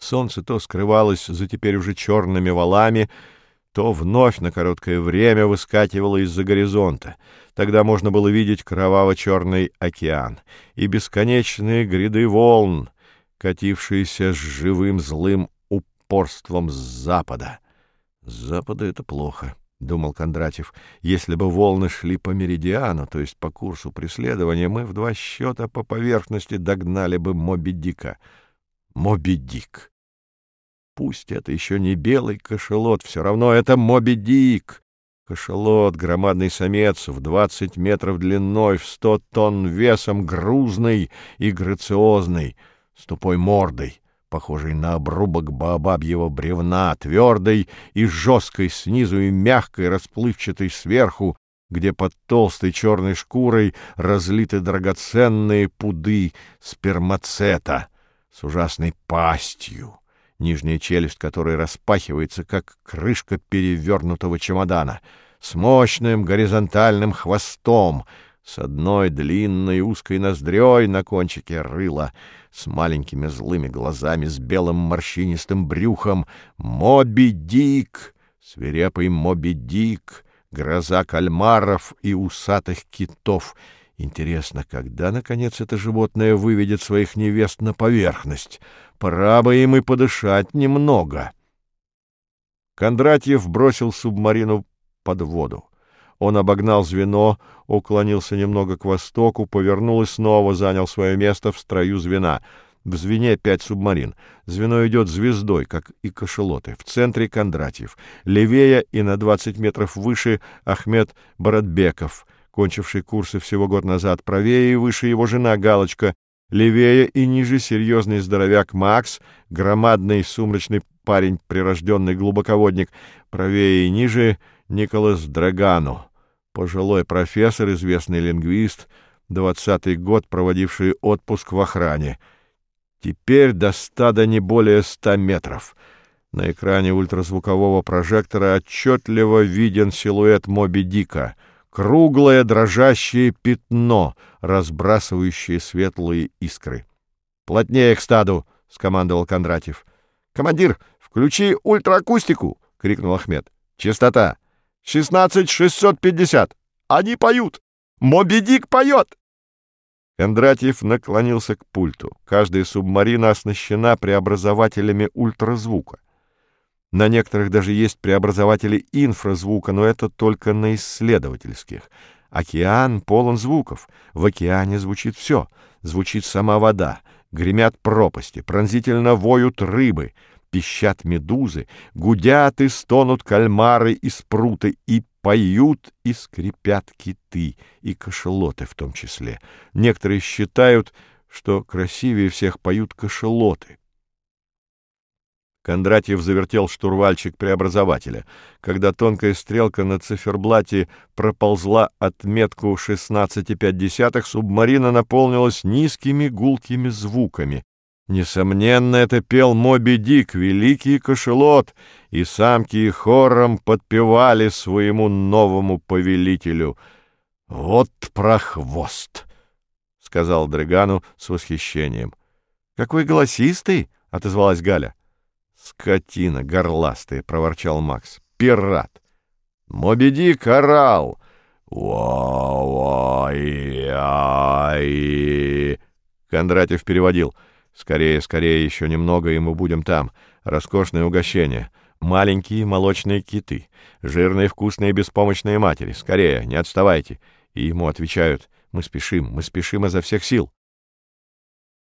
Солнце то скрывалось за теперь уже черными валами, то вновь на короткое время выскакивало из-за горизонта. Тогда можно было видеть кроваво-черный океан и бесконечные гряды волн, катившиеся с живым злым упорством с запада. С запада это плохо, — думал Кондратьев. Если бы волны шли по меридиану, то есть по курсу преследования, мы в 2 счета по поверхности догнали бы Моби-Дика. Моби-Дик. Пусть это еще не белый кашалот, все равно это Моби-Дик. Кашалот, громадный самец, в 20 метров длиной, в 100 тонн весом, грузный и грациозный, с тупой мордой, похожей на обрубок баобабьего бревна, твердой и жесткой снизу и мягкой, расплывчатой сверху, где под толстой черной шкурой разлиты драгоценные пуды спермацета, с ужасной пастью, нижняя челюсть которой распахивается, как крышка перевернутого чемодана, с мощным горизонтальным хвостом, с одной длинной узкой ноздрёй на кончике рыла, с маленькими злыми глазами, с белым морщинистым брюхом. Моби-Дик, свирепый Моби-Дик, гроза кальмаров и усатых китов. Интересно, когда, наконец, это животное выведет своих невест на поверхность? Пора бы им и подышать немного. Кондратьев бросил субмарину под воду. Он обогнал звено, уклонился немного к востоку, повернул и снова занял свое место в строю звена. В звене 5 субмарин. Звено идет звездой, как и кашалоты. В центре Кондратьев. Левее и на 20 метров выше Ахмед Боратбеков, кончивший курсы всего год назад. Правее и выше его жена Галочка. Левее и ниже серьезный здоровяк Макс, громадный сумрачный парень, прирожденный глубоководник. Правее и ниже Николас Драгану, пожилой профессор, известный лингвист, 20-й год, проводивший отпуск в охране. Теперь до стада не более 100 метров. На экране ультразвукового прожектора отчетливо виден силуэт Моби-Дика. Круглое дрожащее пятно, разбрасывающее светлые искры. «Плотнее к стаду!» — скомандовал Кондратьев. «Командир, включи ультраакустику!» — крикнул Ахмед. «Частота! 16650! Они поют! Моби-Дик поет!» Кондратьев наклонился к пульту. Каждая субмарина оснащена преобразователями ультразвука. На некоторых даже есть преобразователи инфразвука, но это только на исследовательских. Океан полон звуков. В океане звучит все. Звучит сама вода. Гремят пропасти, пронзительно воют рыбы, пищат медузы, гудят и стонут кальмары и спруты, и поют и скрипят киты, и кашалоты в том числе. Некоторые считают, что красивее всех поют кашалоты. Кондратьев завертел штурвальчик преобразователя. Когда тонкая стрелка на циферблате проползла отметку 16,5, субмарина наполнилась низкими гулкими звуками. Несомненно, это пел Моби-Дик, великий кашалот, и самки хором подпевали своему новому повелителю. «Вот прохвост!» — сказал Драгану с восхищением. «Какой голосистый!» — отозвалась Галя. «Скотина горластая!» — проворчал Макс. «Пират!» Моби-Дик орал. «Ва-ва-и-ай!» Кондратьев переводил. «Скорее, скорее, еще немного, и мы будем там. Роскошное угощение. Маленькие молочные киты. Жирные, вкусные, беспомощные матери. Скорее, не отставайте!» И ему отвечают: мы спешим изо всех сил».